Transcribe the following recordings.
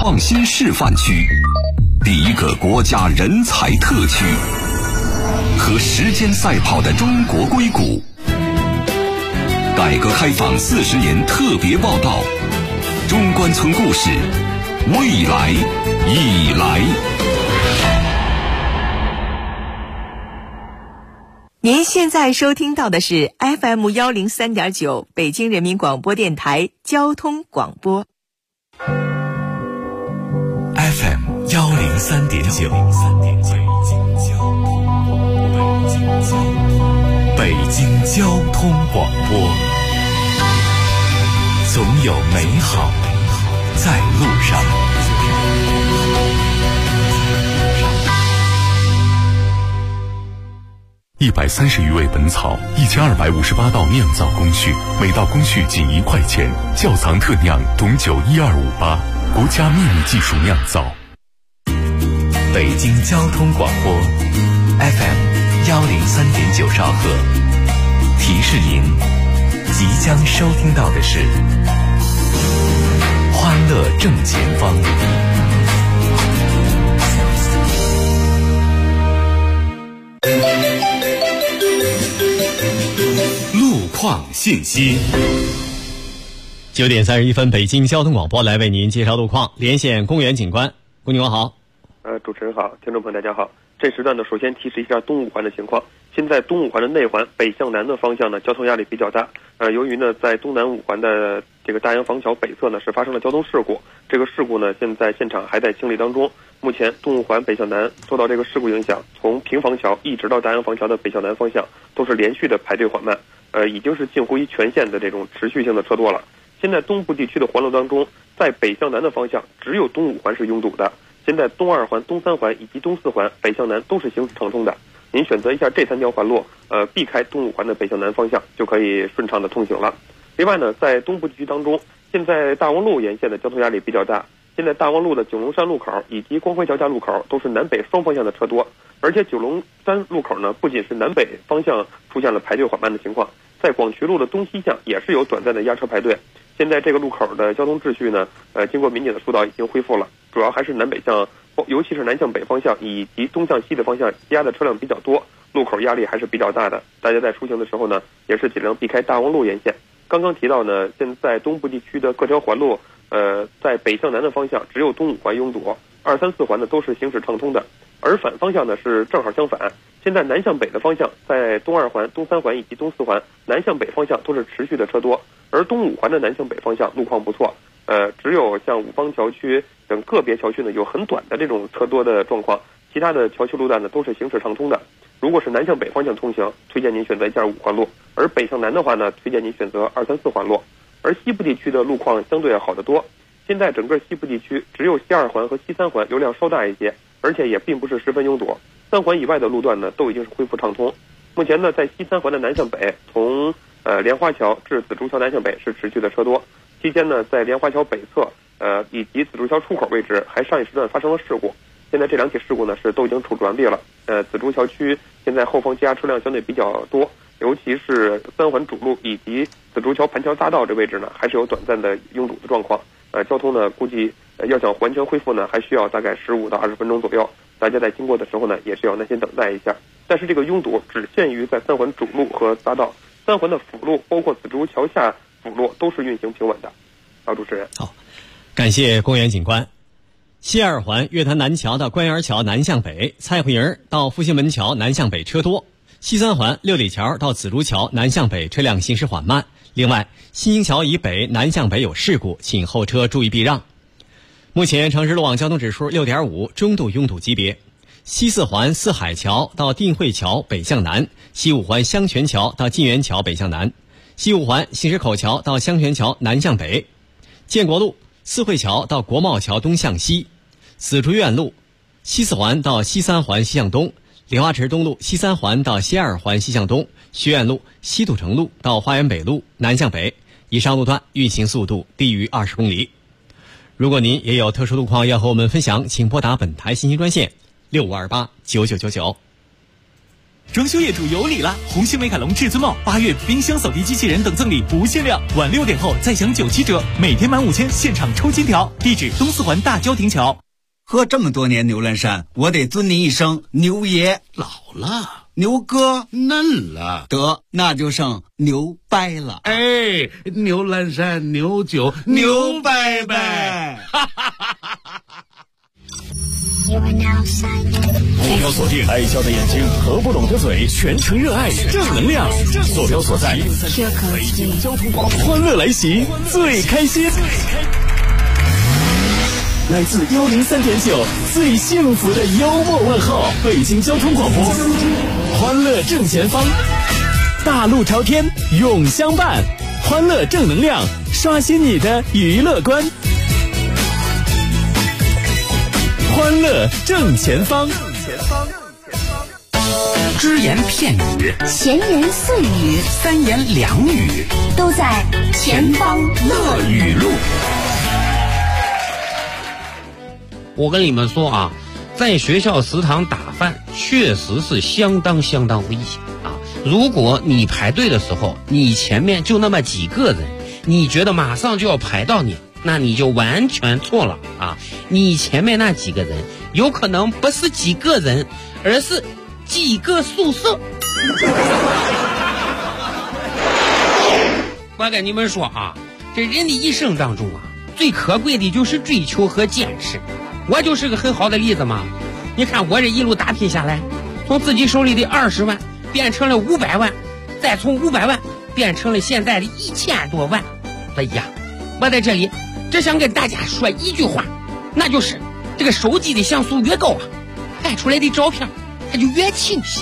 创新示范区，第一个国家人才特区，和时间赛跑的中国硅谷。改革开放40年特别报道，中关村故事，未来已来。 您现在收听到的是 FM 103.9北京人民广播电台交通广播。 FM 103.9，北京交通广播，总有美好在路上。130余味本草，1258道酿造工序，每道工序仅1块钱。窖藏特酿董酒1258，国家秘密技术酿造。北京交通广播 FM 103.9兆赫，提示您即将收听到的是欢乐正前方。路况信息。 9点31分，北京交通广播来为您介绍路况，连线公园警官。公警官好。 主持人好，听众朋友大家好。这时段呢，首先提示一下东五环的情况。现在东五环的内环北向南的方向呢，交通压力比较大。由于呢，在东南五环的这个大洋房桥北侧呢，是发生了交通事故。这个事故呢，现在现场还在清理当中。目前东五环北向南受到这个事故影响，从平房桥一直到大洋房桥的北向南方向都是连续的排队缓慢，已经是近乎于全线的这种持续性的车多了。现在东部地区的环路当中，在北向南的方向只有东五环是拥堵的。现在东二环、东三环以及东四环北向南都是行驶畅通的。您选择一下这3条环路，避开东五环的北向南方向，就可以顺畅的通行了。另外呢，在东部地区当中，现在大望路沿线的交通压力比较大。现在大望路的九龙山路口以及光辉桥下路口都是南北双方向的车多，而且九龙山路口呢，不仅是南北方向出现了排队缓慢的情况，在广渠路的东西向也是有短暂的压车排队。现在这个路口的交通秩序呢，经过民警的疏导已经恢复了，主要还是南北向，尤其是南向北方向以及东向西的方向压的车辆比较多，路口压力还是比较大的。大家在出行的时候呢，也是尽量避开大望路沿线。刚刚提到呢，现在东部地区的各条环路，在北向南的方向只有东五环拥堵，2、3、4环呢都是行驶畅通的，而反方向呢是正好相反。现在南向北的方向，在东二环、东三环以及东四环南向北方向都是持续的车多，而东五环的南向北方向路况不错，只有像五方桥区等个别桥区呢有很短的这种车多的状况，其他的桥区路段呢都是行驶畅通的。如果是南向北方向通行，推荐您选择一下5环路，而北向南的话呢，推荐您选择2、3、4环路。而西部地区的路况相对要好得多，现在整个西部地区只有西2环和西3环流量稍大一些，而且也并不是十分拥堵，3环以外的路段呢都已经是恢复畅通。目前呢，在西3环的南向北，从莲花桥至紫竹桥南向北是持续的车多。期间呢，在莲花桥北侧以及紫竹桥出口位置还上一时段发生了事故，现在这2起事故呢是都已经处置完毕了。紫竹桥区现在后方积压车辆相对比较多，尤其是3环主路以及紫竹桥盘桥匝道这位置呢，还是有短暂的拥堵的状况。交通呢估计要想完全恢复呢，还需要大概15到20分钟左右。大家在经过的时候呢，也是要耐心等待一下。但是这个拥堵只限于在3环主路和匝道，3环的辅路包括紫竹桥下辅路都是运行平稳的。好，主持人。 好，感谢公园警官。西2环月坛南桥到官园桥南向北，蔡胡营到复兴门桥南向北车多。西3环六里桥到紫竹桥南向北车辆行驶缓慢。另外，新营桥以北南向北有事故，请后车注意避让。目前城市路网交通指数6.5，中度拥堵级别。西4环四海桥到定慧桥北向南，西5环香泉桥到晋源桥北向南，西5环新石口桥到香泉桥南向北。建国路四惠桥到国贸桥东向西，紫竹院路西4环到西3环西向东，莲花池东路西3环到西2环西向东，学院路西土城路到花园北路南向北，以上路段运行速度低于20公里。如果您也有特殊路况要和我们分享，请拨打本台信息专线65289999。 装修业主有礼了！红星美凯龙至尊帽8月冰箱扫地机器人等赠礼不限量，晚6点后再享97折，每天满5000现场抽金条。地址东四环大郊亭桥。 喝这么多年牛栏山，我得尊您一声牛爷。 老了， 牛哥嫩了， 得那就剩牛掰了。 哎，牛栏山牛酒牛掰掰。 目标锁定爱笑的眼睛和不拢的嘴，全程热爱正能量。坐标所在北京交通广播，欢乐来袭，最开心。来自103.9最幸福的幽默问候，北京交通广播，欢乐正前方，大路朝天永相伴，欢乐正能量，刷新你的娱乐观，欢乐正前方。 只言片语， 闲言碎语， 三言两语， 都在前方乐语录。 我跟你们说啊，在学校食堂打饭确实是相当危险啊！如果你排队的时候，你前面就那么几个人，你觉得马上就要排到你，那你就完全错了啊！你前面那几个人有可能不是几个人，而是几个宿舍。我跟你们说啊，这人的一生当中啊，最可贵的就是追求和坚持。我就是个很好的例子嘛。你看我这一路打拼下来，从自己手里的20万变成了500万，再从500万变成了现在的1000多万。哎呀，我在这里只想跟大家说一句话，那就是这个手机的像素越高啊，拍出来的照片它就越清晰。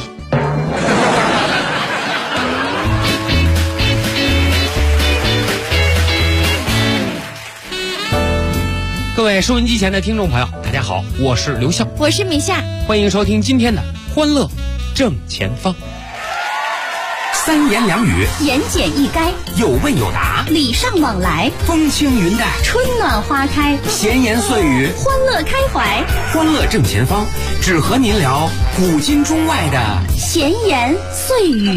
各位收音机前的听众朋友，大家好，我是刘笑， 我是米夏， 欢迎收听今天的欢乐正前方。 三言两语， 言简意赅， 有问有答， 礼尚往来， 风轻云淡， 春暖花开， 闲言碎语， 欢乐开怀。 欢乐正前方，只和您聊古今中外的闲言碎语。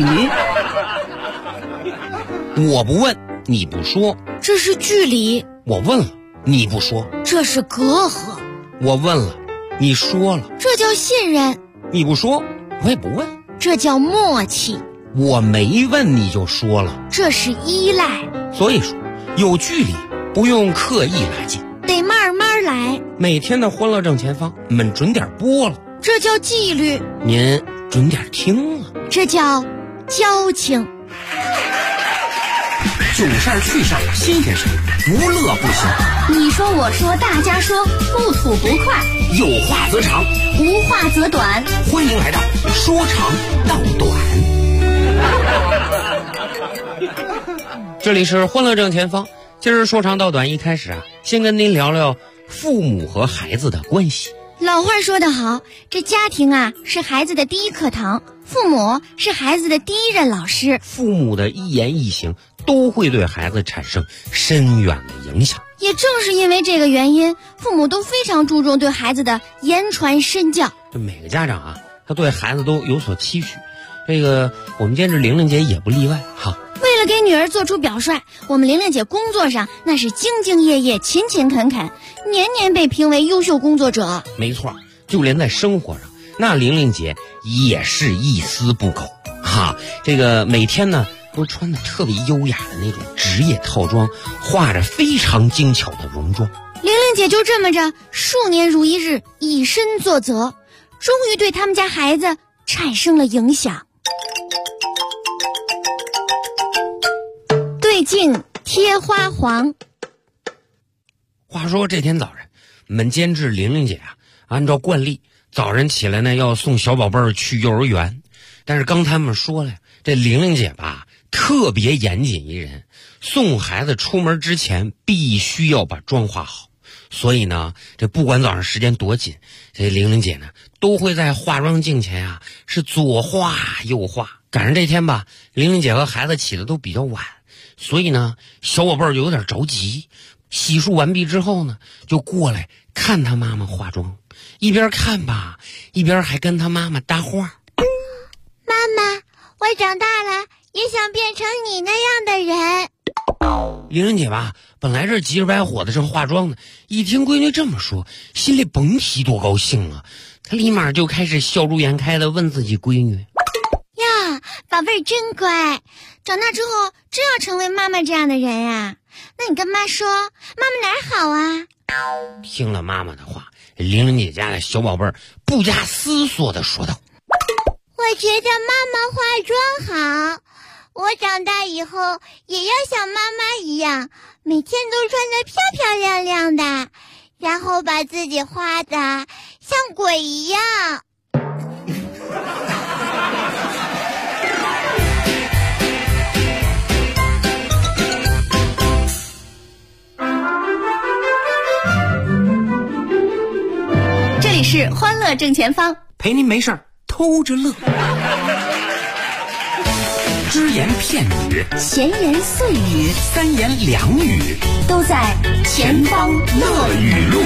我不问，你不说， 这是距离； 我问了，你不说， 这是隔阂； 我问了，你说了， 这叫信任； 你不说，我也不问， 这叫默契； 我没问你就说了， 这是依赖。 所以说，有距离不用刻意拉近， 得慢慢来。 每天的欢乐正前方，我们准点播了， 这叫纪律； 您准点听了， 这叫交情。 囧事儿趣事儿新鲜事儿，不乐不行。 你说我说大家说，不吐不快， 有话则长， 无话则短。 欢迎来到说长道短。 这里是欢乐正前方，今儿说长道短，一开始啊，先跟您聊聊父母和孩子的关系。 老话说得好，这家庭啊是孩子的第一课堂，父母是孩子的第一任老师。 父母的一言一行都会对孩子产生深远的影响。 也正是因为这个原因，父母都非常注重对孩子的言传身教。 每个家长啊，他对孩子都有所期许，这个我们监制玲玲姐也不例外哈。 为了给女儿做出表率，我们玲玲姐工作上那是兢兢业业、勤勤恳恳，年年被评为优秀工作者。 没错，就连在生活上，那玲玲姐也是一丝不苟哈。这个每天呢都穿的特别优雅的那种职业套装，画着非常精巧的戎装。 玲玲姐就这么着，数年如一日，以身作则，终于对他们家孩子产生了影响。对镜贴花黄。 话说这天早上，我们监制玲玲姐啊，按照惯例，早晨起来呢要送小宝贝儿去幼儿园，但是刚他们说了，这玲玲姐吧特别严谨一人，送孩子出门之前必须要把妆化好，所以呢，这不管早上时间多紧，这玲玲姐呢都会在化妆镜前啊是左画右画。赶上这天吧，玲玲姐和孩子起的都比较晚，所以呢，小宝贝儿就有点着急。洗漱完毕之后呢，就过来看他妈妈化妆，一边看吧，一边还跟他妈妈搭话。 妈妈，我长大了也想变成你那样的人。 玲玲姐吧，本来这急着白火的正化妆呢，一听闺女这么说，心里甭提多高兴了。她立马就开始笑逐颜开的问自己闺女： 呀，宝贝儿真乖，长大之后真要成为妈妈这样的人啊？那你跟妈说，妈妈哪儿好啊？ 听了妈妈的话，玲玲姐家的小宝贝儿不加思索的说道： 我觉得妈妈化妆好，我长大以后也要像妈妈一样，每天都穿得漂漂亮亮的，然后把自己画得像鬼一样。 这里是欢乐正前方， 陪您没事儿偷着乐。只言片语， 闲言碎语， 三言两语， 都在前方乐语录。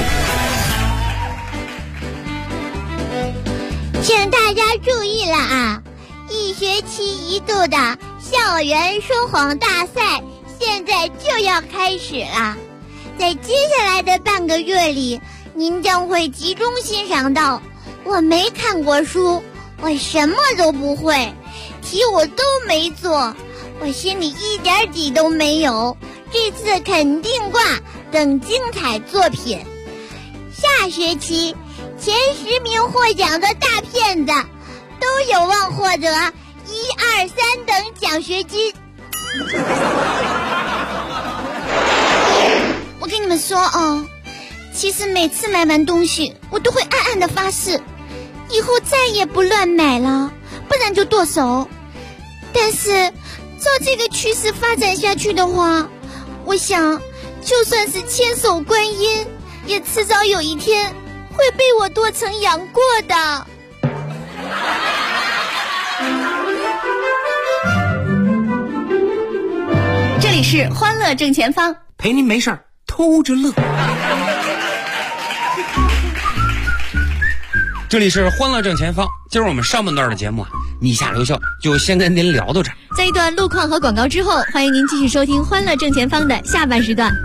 请大家注意了啊！一学期一度的校园说谎大赛现在就要开始了，在接下来的半个月里，您将会集中欣赏到我没看过书，我什么都不会，题我都没做，我心里一点底都没有，这次肯定挂等精彩作品。下学期前10名获奖的大骗子都有望获得1、2、3等奖学金。我跟你们说哦，其实每次买完东西我都会暗暗的发誓，以后再也不乱买了，不然就剁手。但是照这个趋势发展下去的话，我想就算是千手观音，也迟早有一天会被我剁成杨过的。 这里是欢乐正前方， 陪您没事儿偷着乐。 这里是欢乐正前方，今儿我们上半段的节目啊，你下留校就先跟您聊到这儿。 在一段路况和广告之后，欢迎您继续收听欢乐正前方的下半时段。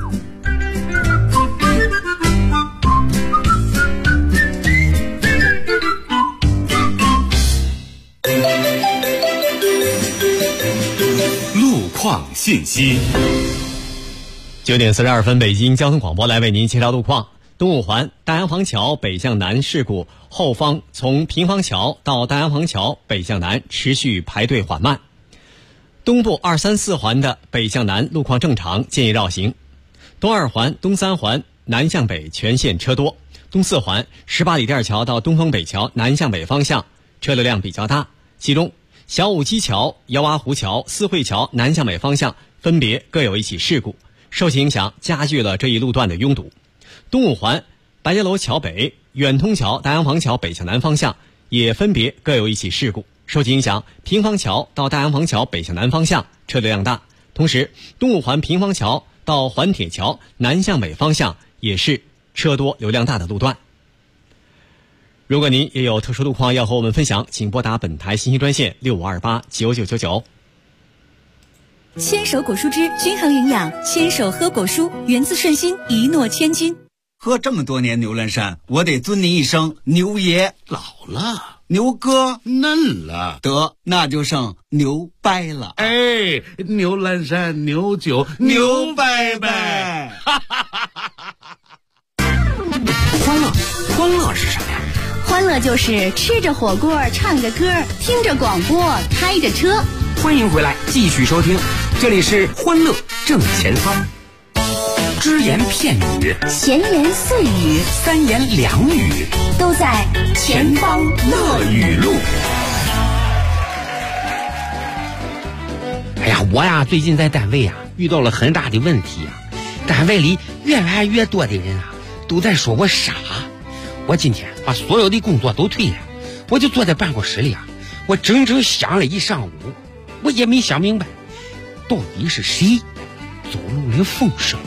路况信息。 9点42分，北京交通广播来为您介绍路况。东五环大洋坊桥北向南事故后方从平房桥到大洋坊桥北向南持续排队缓慢。东部2、3、4环的北向南路况正常，建议绕行。东2环、东3环南向北全线车多。东4环18里店桥到东风北桥南向北方向车流量比较大，其中小武基桥、姚洼湖桥、四惠桥南向北方向分别各有一起事故，受其影响加剧了这一路段的拥堵。东五环白家楼桥北、远通桥、大洋坊桥北向南方向也分别各有一起事故，受其影响平房桥到大洋坊桥北向南方向车流量大，同时东五环平房桥到环铁桥南向北方向也是车多流量大的路段。如果您也有特殊路况要和我们分享，请拨打本台信息专线65289999。 牵手果蔬汁均衡营养，牵手喝果蔬，源自顺心，一诺千金。 喝这么多年牛栏山，我得尊你一声牛爷。 老了， 牛哥嫩了， 得那就剩牛掰了。 哎，牛栏山牛酒牛掰掰。 欢乐是什么呀？ 欢乐就是吃着火锅，唱着歌，听着广播，开着车。 欢迎回来，继续收听，这里是欢乐正前方。只言片语， 闲言碎语， 三言两语， 都在前方乐语录。 哎呀，我呀最近在单位啊遇到了很大的问题啊，单位里越来越多的人啊都在说我傻。我今天把所有的工作都推了，我就坐在办公室里啊，我整整想了一上午，我也没想明白到底是谁走漏了风声。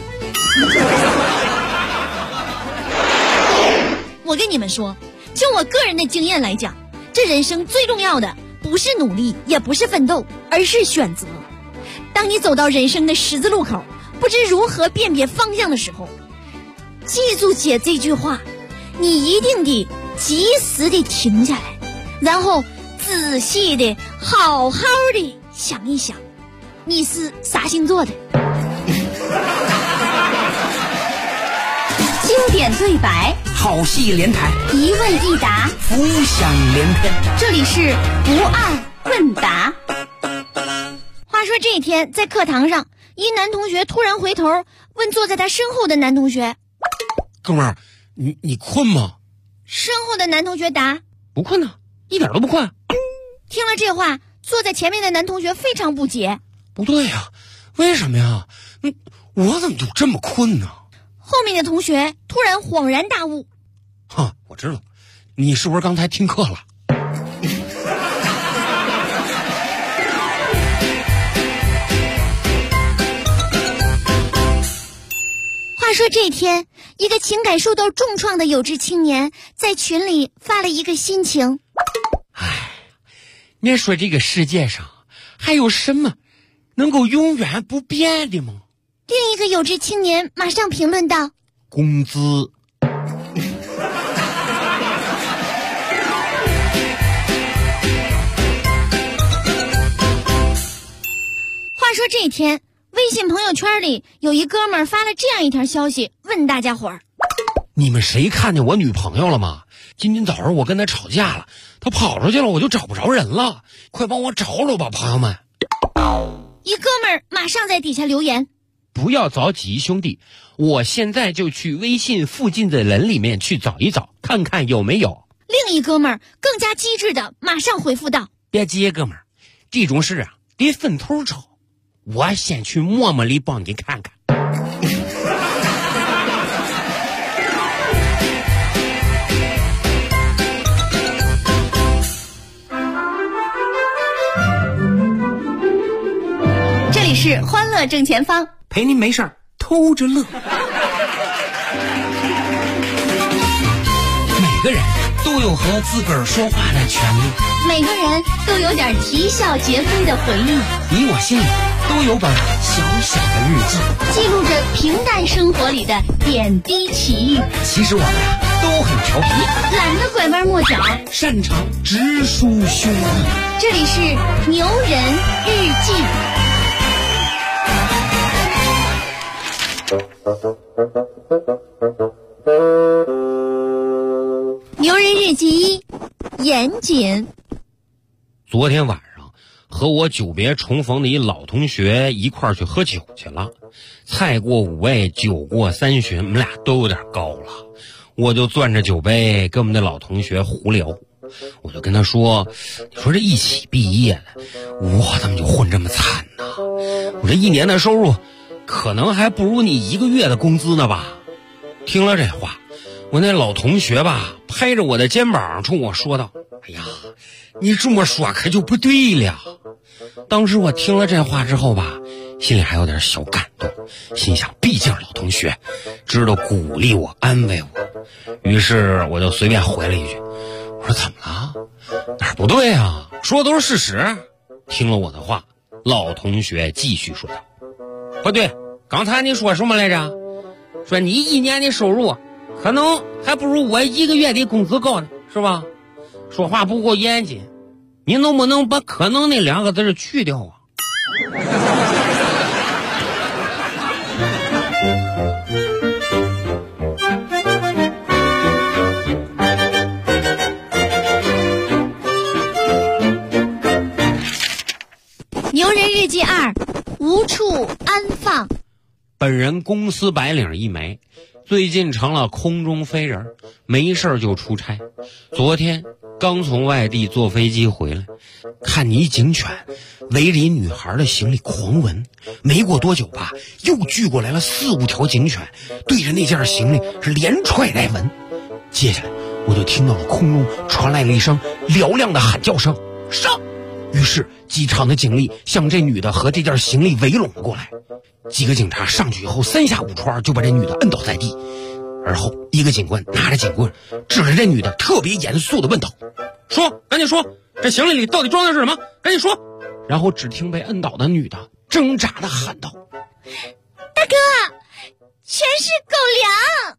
我跟你们说，就我个人的经验来讲，这人生最重要的不不是努力，也不是奋斗，而是选择。当你走到人生的十字路口，不知如何辨别方向的时候，记住姐这句话，你一定得及时的停下来，然后仔细的好好的想一想，你是啥星座的。 经典对白， 好戏连台， 一问一答， 浮想联翩。 这里是不二问答。 话说这一天在课堂上，一男同学突然回头问坐在他身后的男同学： 哥们儿，你困吗？ 身后的男同学答： 不困啊，一点都不困。 听了这话，坐在前面的男同学非常不解。 不对呀，为什么呀？我怎么就这么困呢？ 后面的同学突然恍然大悟： 我知道，你是不是刚才听课了？ 话说这天，一个情感受到重创的有志青年在群里发了一个心情： 你说这个世界上还有什么能够永远不变的吗？ 另一个有志青年马上评论道： 工资。 话说这天，微信朋友圈里有一哥们儿发了这样一条消息，问大家伙儿： 你们谁看见我女朋友了吗？今天早上我跟她吵架了，她跑出去了，我就找不着人了，快帮我找找吧，朋友们。 一哥们儿马上在底下留言： 不要着急，兄弟，我现在就去微信附近的人里面去找一找，看看有没有。 另一哥们儿更加机智的马上回复道： 别急，哥们儿，这种事啊得分头找，我先去陌陌里帮你看看。 这里是欢乐正前方， 陪您没事儿偷着乐。每个人都有和自个儿说话的权利， 每个人都有点啼笑皆非的回忆， 你我心里都有本小小的日记， 记录着平淡生活里的点滴奇遇。 其实我们呀都很调皮， 懒得拐弯抹角， 擅长直抒胸臆。 这里是牛人日记。 牛人日记一，严谨。 昨天晚上和我久别重逢的一老同学一块儿去喝酒去了，菜过五味，酒过三巡，我们俩都有点高了。我就攥着酒杯跟我们的老同学胡聊，我就跟他说：“你说这一起毕业的，我怎么就混这么惨呢？我这一年的收入可能还不如你一个月的工资呢吧？”听了这话，我那老同学吧拍着我的肩膀冲我说道：“哎呀，你这么说可就不对了。”当时我听了这话之后吧，心里还有点小感动，心想毕竟老同学知道鼓励我安慰我，于是我就随便回了一句：“我说怎么了？哪儿不对啊？说的都是事实。”听了我的话，老同学继续说道：“不对，刚才你说什么来着？说你一年的收入可能还不如我一个月的工资高呢，是吧？说话不够严谨，你能不能把可能那两个字去掉啊？” 牛人日记二，无处安放。 本人公司白领一枚，最近成了空中飞人，没事就出差。昨天刚从外地坐飞机回来，看你警犬围着一女孩的行李狂闻，没过多久吧，又聚过来了4、5条警犬，对着那件行李是连踹带闻。接下来我就听到了空中传来了一声嘹亮的喊叫声：“上！”于是机场的警力向这女的和这件行李围拢了过来。几个警察上去以后，3下5除2就把这女的摁倒在地，而后一个警官拿着警棍指着这女的，特别严肃地问道：“说，赶紧说， 这行李里到底装的是什么？赶紧说！然后只听被摁倒的女的挣扎的喊道：“ 大哥，全是狗粮。”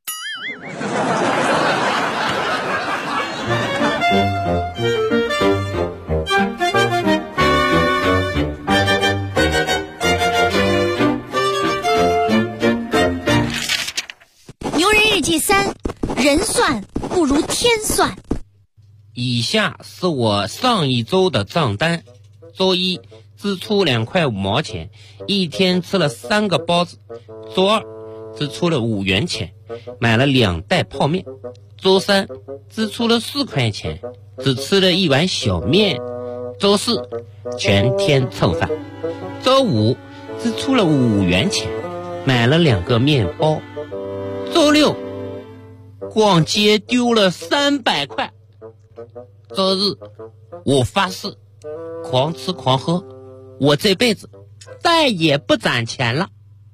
牛人日记3，人算不如天算。 以下是我上一周的账单：周一支出2块5毛钱，一天吃了3个包子；周二支出了5元钱，买了2袋泡面；周三支出了4块钱，只吃了1碗小面；周四全天蹭饭；周五支出了5元钱，买了2个面包；周六逛街丢了300块；周日我发誓狂吃狂喝，我这辈子再也不攒钱了。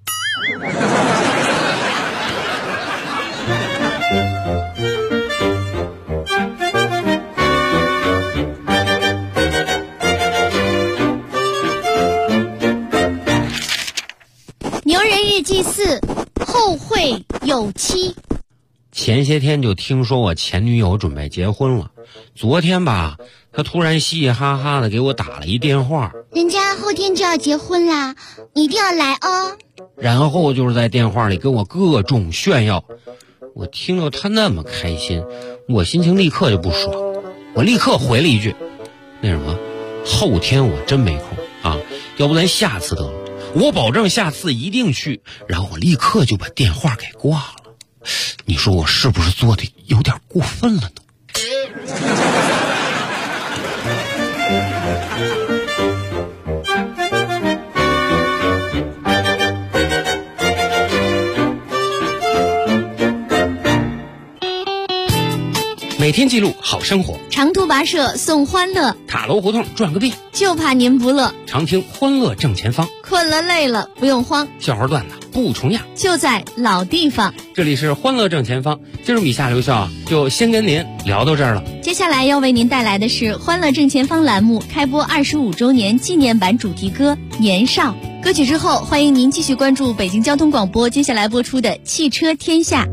牛人日记4，后会有期。 前些天就听说我前女友准备结婚了，昨天吧，她突然嘻嘻哈哈的给我打了一电话， 人家后天就要结婚啦，你一定要来哦。 然后就是在电话里跟我各种炫耀。我听到她那么开心，我心情立刻就不爽，我立刻回了一句：那什么，后天我真没空啊，要不咱下次得了，我保证下次一定去。然后我立刻就把电话给挂了。你说我是不是做的有点过分了呢？每天记录好生活， 长途跋涉送欢乐， 塔楼胡同转个遍， 就怕您不乐。 常听欢乐正前方， 困了累了不用慌， 笑话段子不重样， 就在老地方。 这里是欢乐正前方，今儿米夏留校就先跟您聊到这儿了。 接下来要为您带来的是欢乐正前方栏目开播25周年纪念版主题歌《年少》。歌曲之后，欢迎您继续关注北京交通广播接下来播出的汽车天下。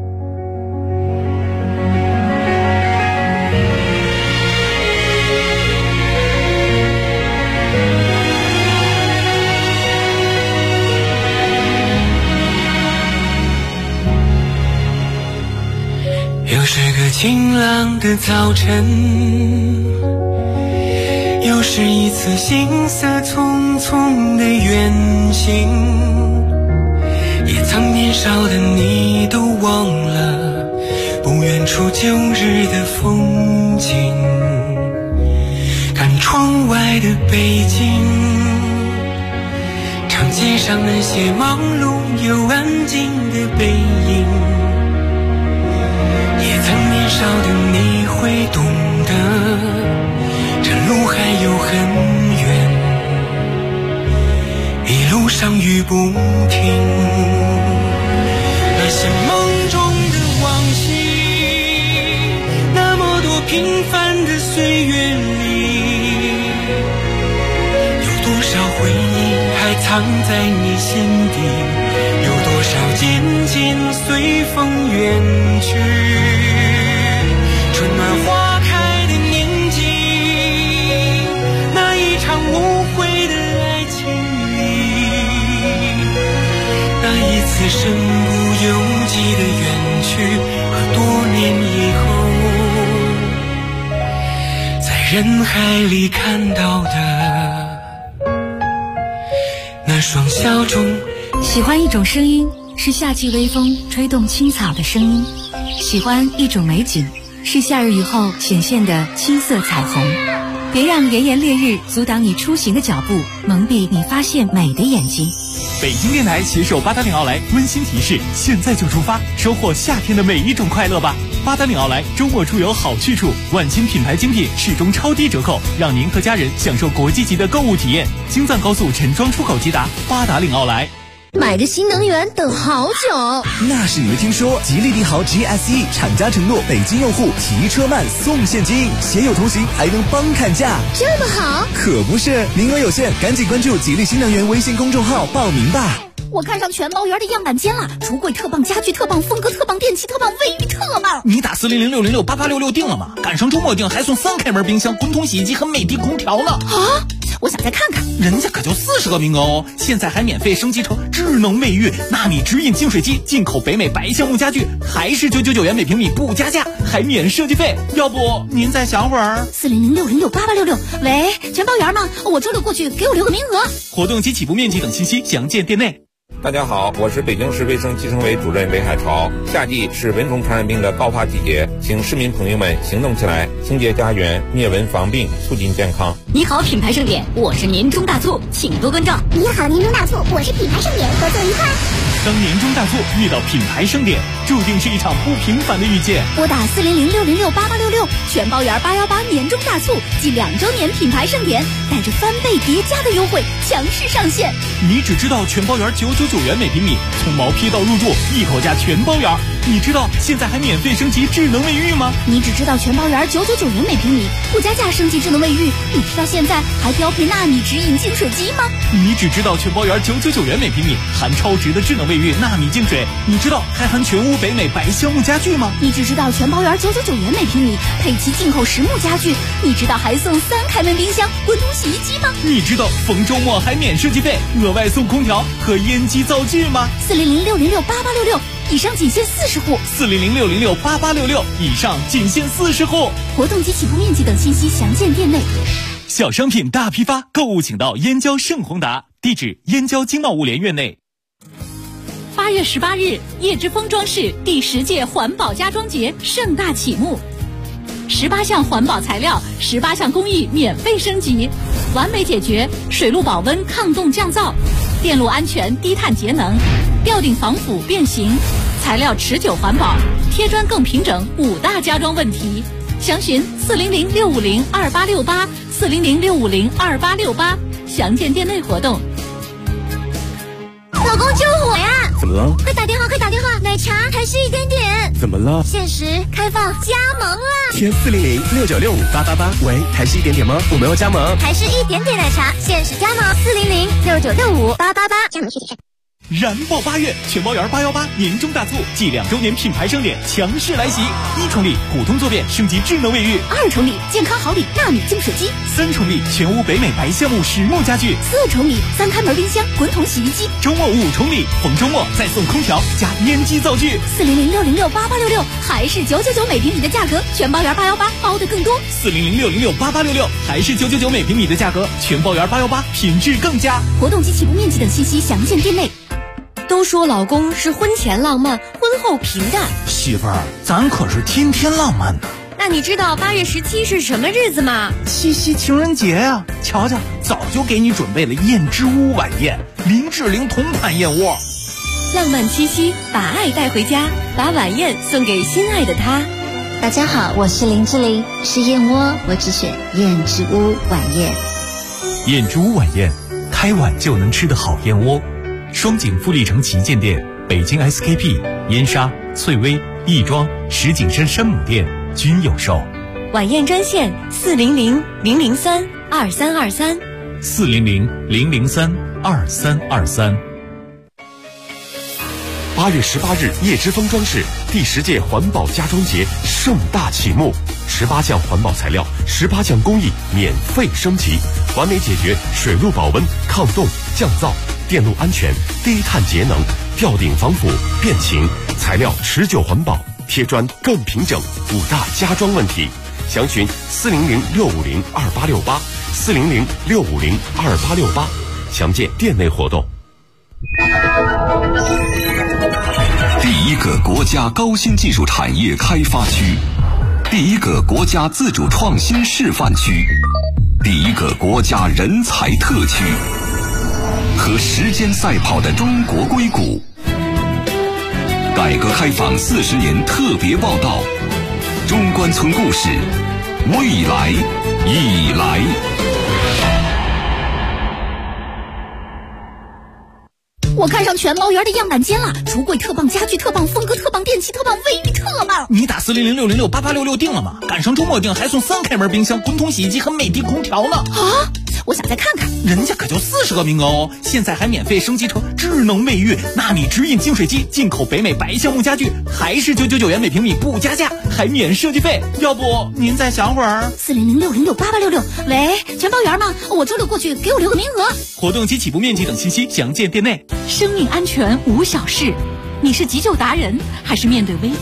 又是个晴朗的早晨，又是一次行色匆匆的远行，也曾年少的你都忘了不远处旧日的风景。看窗外的北京，长街上那些忙碌又安静的背影，也曾年少的你会懂得，这路还有很远，一路上雨不停。那些梦中的往昔，那么多平凡的岁月里，有多少回忆还藏在你心底，有多少渐渐随风远去。春暖花开的年纪，那一场无悔的爱情里，那一次身不由己的远去，和多年以后在人海里看到的那双笑中。 喜欢一种声音，是夏季微风吹动青草的声音；喜欢一种美景，是夏日雨后显现的青色彩虹。别让炎炎烈日阻挡你出行的脚步，蒙蔽你发现美的眼睛。 北京电台携手八达岭奥莱温馨提示：现在就出发，收获夏天的每一种快乐吧！八达岭奥莱周末出游好去处，万千品牌精品始终超低折扣，让您和家人享受国际级的购物体验。京藏高速陈庄出口即达，八达岭奥莱。 买个新能源等好久。 那是你没听说，吉利帝豪 GSE 厂家承诺北京用户提车慢送现金，携友同行还能帮砍价， 这么好？ 可不是，名额有限，赶紧关注吉利新能源微信公众号报名吧。 我看上全包园的样板间了，橱柜特棒，家具特棒，风格特棒，电器特棒，卫浴特棒。 你打400-606-8866订了吗？赶上周末订还送3开门冰箱、滚筒洗衣机和美的空调呢。 啊！我想再看看， 人家可就40个名额哦，现在还免费升级成智能卫浴、纳米直饮净水机，进口北美白橡木家具，还是999元每平米不加价，还免设计费。要不您再想会儿 ？400-606-8866，喂，全包园吗？我周六过去，给我留个名额。 活动及起步面积等信息详见店内。 大家好，我是北京市卫生计生委主任韦海潮。夏季是蚊虫传染病的高发季节，请市民朋友们行动起来，清洁家园，灭蚊防病，促进健康。 你好，品牌盛典，我是年终大促，请多关照。 你好，年终大促，我是品牌盛典，合作愉快。 当年终大促遇到品牌盛典，注定是一场不平凡的遇见。 拨打400-606-8866，全包园818年终大促暨2周年品牌盛典，带着翻倍叠加的优惠强势上线。 你只知道全包园999元每平米，从毛坯到入住一口价全包园。你知道现在还免费升级智能卫浴吗？ 你只知道全包园999元每平米，不加价升级智能卫浴。你知道现在还标配纳米直饮净水机吗？ 你只知道全包园999元每平米，含超值的智能卫浴纳米净水。你知道还含全屋北美白橡木家具吗？ 你只知道全包园999元每平米，配齐进口实木家具。你知道还送3开门冰箱、滚筒洗衣机吗？ 你知道逢周末还免设计费，额外送空调和烟机灶具吗 ？400-606-8866，以上仅限40户。 400-606-8866，以上仅限40户。 活动及起步面积等信息详见店内。 小商品大批发，购物请到燕郊盛宏达，地址燕郊经贸物联院内。 8月18日，叶之峰装饰第10届环保家装节盛大启幕，18项环保材料、18项工艺免费升级，完美解决水路保温、抗冻降噪、电路安全、低碳节能、吊顶防腐变形、材料持久环保、贴砖更平整5大家装问题。详询400-650-2868 400-650-2868，详见店内活动。 老公救我呀！ 怎么了？ 快打电话，快打电话！奶茶还是一点点。 怎么了？ 限时开放加盟了。 填400-696-5888。喂，还是一点点吗？我们要加盟。 还是一点点奶茶，限时加盟400-6965-888。加盟具体。 燃爆8月，全包园818年终大促暨2周年品牌盛典强势来袭！1重礼普通坐便升级智能卫浴 ，2重礼健康好礼纳米净水机 ，3重礼全屋北美白橡木实木家具 ，4重礼3开门冰箱、滚筒洗衣机。 周末5重礼，逢周末再送空调加烟机灶具。 400-606-8866，还是999每平米的价格，全包园818包的更多。 400-606-8866，还是999每平米的价格，全包园818品质更佳。 活动及起步面积等信息详见店内。 都说老公是婚前浪漫，婚后平淡。 媳妇儿，咱可是天天浪漫呢。 那你知道8月17是什么日子吗？ 七夕情人节呀！瞧瞧，早就给你准备了燕之屋晚宴，林志玲同款燕窝。 浪漫七夕，把爱带回家，把晚宴送给心爱的他。 大家好，我是林志玲，吃燕窝我只选燕之屋晚宴。 燕之屋晚宴，开碗就能吃的好燕窝。双井富力城旗舰店、北京 SKP、燕莎、翠微、亦庄、石景山山姆店均有售。 晚宴专线400-003-2323 400-003-2323。8月18日，叶之峰装饰第10届环保家装节盛大启幕，18项环保材料、18项工艺免费升级，完美解决水路保温、抗冻、降噪、电路安全、低碳节能、吊顶防腐变形、材料持久环保、贴砖更平整5大家装问题。详询400-650-2868 400-650-2868，详见店内活动。 第一个国家高新技术产业开发区，第一个国家自主创新示范区，第一个国家人才特区，和时间赛跑的中国硅谷。改革开放40年特别报道，中关村故事，未来已来。 我看上全包园的样板间了，橱柜特棒，家具特棒，风格特棒，电器特棒，卫浴特棒。 你打40060688866订了吗？赶上周末订还送3开门冰箱、滚筒洗衣机和美的空调呢。 啊！我想再看看， 人家可就40个名额哦！现在还免费升级成智能卫浴、纳米直饮净水机，进口北美白橡木家具，还是999元每平米不加价，还免设计费。要不您再想会儿 ？40060688866，喂，全包园吗？我周六过去，给我留个名额。 活动及起步面积等信息详见店内。 生命安全无小事，你是急救达人，还是面对危